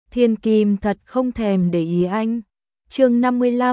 Thiên Kim thật không thèm để ý anh. Chương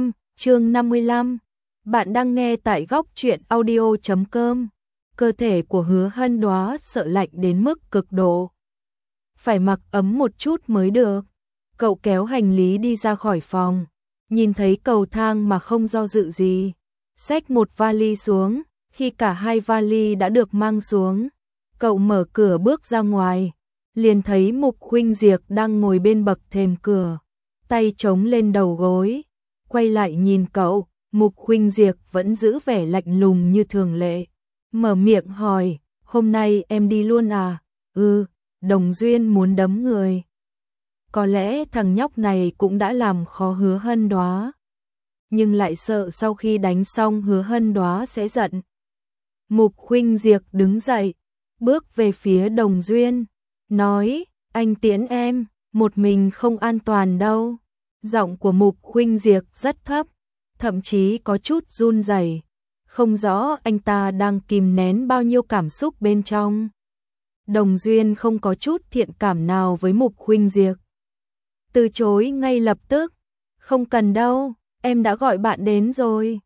55. Bạn đang nghe tại góc truyện audio.com. Cơ thể của Hứa Hân Đoá sợ lạnh đến mức cực độ. Phải mặc ấm một chút mới được. Cậu kéo hành lý đi ra khỏi phòng, nhìn thấy cầu thang mà không do dự gì, xách một vali xuống. Khi cả hai vali đã được mang xuống, cậu mở cửa bước ra ngoài, liền thấy Mục Khuynh Diệp đang ngồi bên bậc thềm cửa, tay chống lên đầu gối. Quay lại nhìn cậu, Mục Khuynh Diệp vẫn giữ vẻ lạnh lùng như thường lệ, mở miệng hỏi, hôm nay em đi luôn à? Đồng Duyên muốn đấm người. Có lẽ thằng nhóc này cũng đã làm khó Hứa Hân Đoá, nhưng lại sợ sau khi đánh xong Hứa Hân Đoá sẽ giận. Mục Khuynh Diệp đứng dậy, bước về phía Đồng Duyên, nói, anh tiễn em, một mình không an toàn đâu. Giọng của Mục Khuynh Diệp rất thấp, thậm chí có chút run rẩy, không rõ anh ta đang kìm nén bao nhiêu cảm xúc bên trong. Đồng Duyên không có chút thiện cảm nào với Mục Khuynh Diệp, từ chối ngay lập tức, không cần đâu, em đã gọi bạn đến rồi.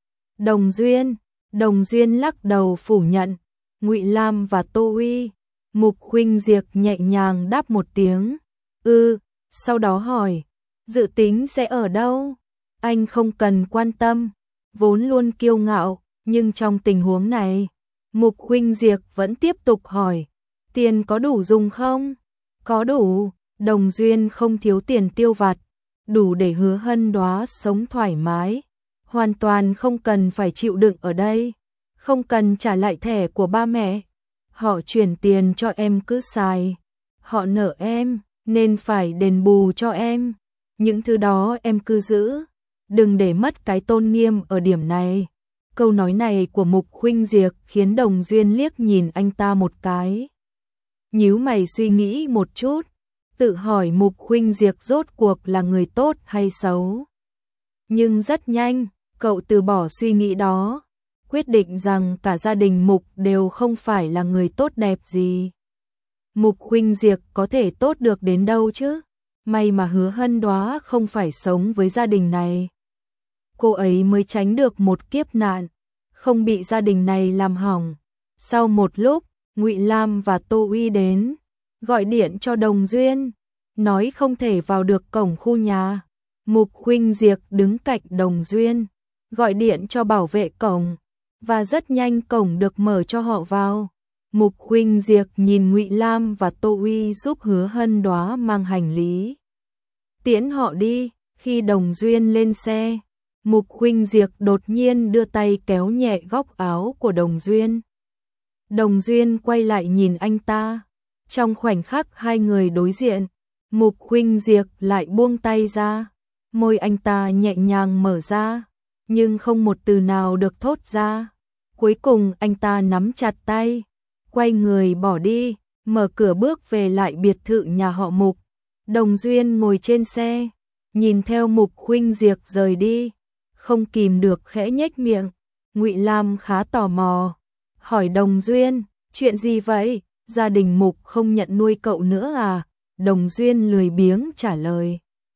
Đồng Duyên lắc đầu phủ nhận, Ngụy Lam và Tô Uy. Mục Khuynh Diệp nhẹ nhàng đáp một tiếng, sau đó hỏi, dự tính sẽ ở đâu? Anh không cần quan tâm, vốn luôn kiêu ngạo, nhưng trong tình huống này, Mục Khuynh Diệp vẫn tiếp tục hỏi, tiền có đủ dùng không? Có đủ, Đồng Duyên không thiếu tiền tiêu vặt, đủ để Hứa Hân Đoá sống thoải mái, hoàn toàn không cần phải chịu đựng ở đây, không cần trả lại thẻ của ba mẹ. Họ chuyển tiền cho em cứ xài, họ nợ em, nên phải đền bù cho em. Những thứ đó em cứ giữ, đừng để mất cái tôn nghiêm ở điểm này. Câu nói này của Mục Khuynh Diệp khiến Đồng Duyên liếc nhìn anh ta một cái, nhíu mày suy nghĩ một chút, tự hỏi Mục Khuynh Diệp rốt cuộc là người tốt hay xấu. Nhưng rất nhanh, cậu từ bỏ suy nghĩ đó, quyết định rằng cả gia đình Mục đều không phải là người tốt đẹp gì. Mục Khuynh Diệp có thể tốt được đến đâu chứ? May mà Hứa Hân Đoá không phải sống với gia đình này, cô ấy mới tránh được một kiếp nạn, không bị gia đình này làm hỏng. Sau một lúc, Ngụy Lam và Tô Uy đến, gọi điện cho Đồng Duyên, nói không thể vào được cổng khu nhà. Mục Khuynh Diệp đứng cạnh Đồng Duyên, gọi điện cho bảo vệ cổng, và rất nhanh cổng được mở cho họ vào. Mục Khuynh Diệp nhìn Ngụy Lam và Tô Uy giúp Hứa Hân Đoá mang hành lý, tiễn họ đi. Khi Đồng Duyên lên xe, Mục Khuynh Diệp đột nhiên đưa tay kéo nhẹ góc áo của Đồng Duyên. Đồng Duyên quay lại nhìn anh ta, trong khoảnh khắc hai người đối diện, Mục Khuynh Diệp lại buông tay ra, môi anh ta nhẹ nhàng mở ra, nhưng không một từ nào được thốt ra. Cuối cùng anh ta nắm chặt tay, quay người bỏ đi, mở cửa bước về lại biệt thự nhà họ Mục. Đồng Duyên ngồi trên xe, nhìn theo Mục Khuynh Diệp rời đi, không kìm được khẽ nhếch miệng. Ngụy Lam khá tò mò, hỏi Đồng Duyên, chuyện gì vậy? Gia đình Mục không nhận nuôi cậu nữa à? Đồng Duyên lười biếng trả lời,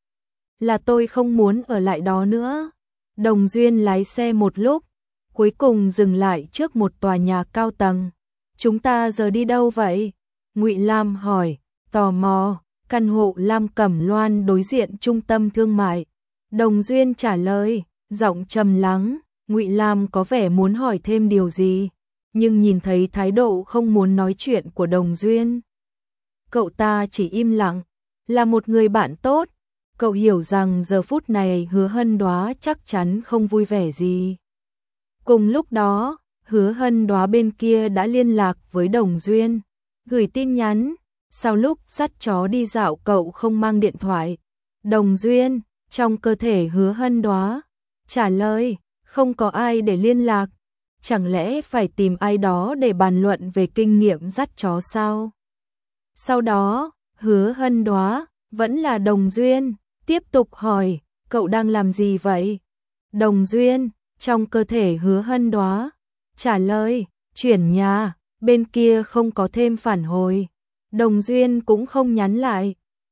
là tôi không muốn ở lại đó nữa. Đồng Duyên lái xe một lúc, cuối cùng dừng lại trước một tòa nhà cao tầng. Chúng ta giờ đi đâu vậy? Ngụy Lam hỏi, tò mò. Căn hộ Lam Cẩm Loan đối diện trung tâm thương mại. Đồng Duyên trả lời, giọng trầm lắng. Ngụy Lam có vẻ muốn hỏi thêm điều gì, nhưng nhìn thấy thái độ không muốn nói chuyện của Đồng Duyên, cậu ta chỉ im lặng. Là một người bạn tốt, cậu hiểu rằng giờ phút này Hứa Hân Đoá chắc chắn không vui vẻ gì. Cùng lúc đó, Hứa Hân Đoá bên kia đã liên lạc với Đồng Duyên, gửi tin nhắn. Sau lúc dắt chó đi dạo cậu không mang điện thoại. Đồng Duyên, trong cơ thể Hứa Hân Đoá, trả lời, không có ai để liên lạc. Chẳng lẽ phải tìm ai đó để bàn luận về kinh nghiệm dắt chó sao? Sau đó, Hứa Hân Đoá, vẫn là Đồng Duyên, tiếp tục hỏi, cậu đang làm gì vậy? Đồng Duyên, trong cơ thể Hứa Hân Đoá, trả lời, chuyển nhà. Bên kia không có thêm phản hồi, Đồng Duyên cũng không nhắn lại.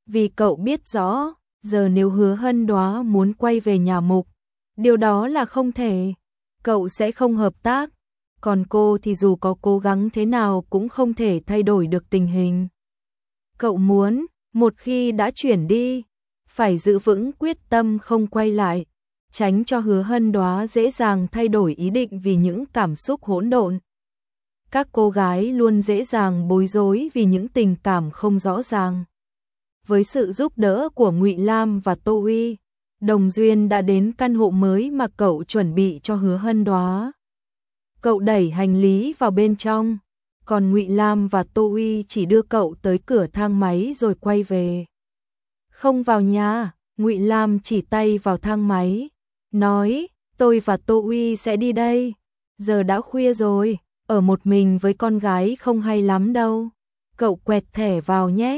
vì cậu biết rõ, giờ nếu Hứa Hân Đoá muốn quay về nhà Mục, điều đó là không thể, cậu sẽ không hợp tác, còn cô thì dù có cố gắng thế nào cũng không thể thay đổi được tình hình. Cậu muốn, một khi đã chuyển đi, phải giữ vững quyết tâm không quay lại, tránh cho Hứa Hân Đoá dễ dàng thay đổi ý định vì những cảm xúc hỗn độn. Các cô gái luôn dễ dàng bối rối vì những tình cảm không rõ ràng. Với sự giúp đỡ của Ngụy Lam và Tô Uy, Đồng Duyên đã đến căn hộ mới mà cậu chuẩn bị cho Hứa Hân Đoá. Cậu đẩy hành lý vào bên trong, còn Ngụy Lam và Tô Uy chỉ đưa cậu tới cửa thang máy rồi quay về. Không vào nhà, Ngụy Lam chỉ tay vào thang máy, nói, tôi và Tô Uy sẽ đi đây. Giờ đã khuya rồi, ở một mình với con gái không hay lắm đâu. Cậu quẹt thẻ vào nhé.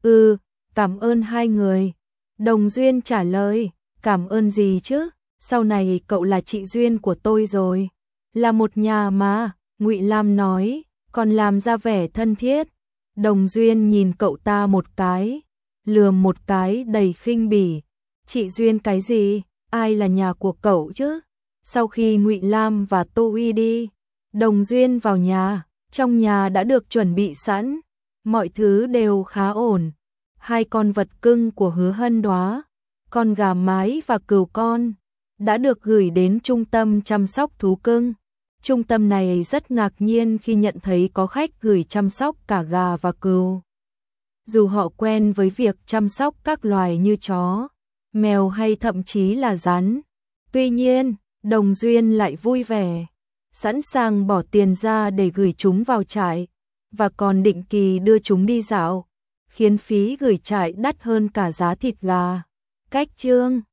Cảm ơn hai người. Đồng Duyên trả lời, cảm ơn gì chứ, sau này cậu là chị duyên của tôi rồi. Là một nhà mà, Ngụy Lam nói, còn làm ra vẻ thân thiết. Đồng Duyên nhìn cậu ta một cái, lườm một cái đầy khinh bỉ. Chị duyên cái gì, ai là nhà của cậu chứ? Sau khi Ngụy Lam và Tô Uy đi, Đồng Duyên vào nhà, trong nhà đã được chuẩn bị sẵn, mọi thứ đều khá ổn. Hai con vật cưng của Hứa Hân Đoá, con gà mái và cừu con, đã được gửi đến trung tâm chăm sóc thú cưng. Trung tâm này rất ngạc nhiên khi nhận thấy có khách gửi chăm sóc cả gà và cừu. Dù họ quen với việc chăm sóc các loài như chó, mèo hay thậm chí là rắn. Tuy nhiên, Đồng Duyên lại vui vẻ, sẵn sàng bỏ tiền ra để gửi chúng vào trại, và còn định kỳ đưa chúng đi dạo, khiến phí gửi trại đắt hơn cả giá thịt gà. Cách chương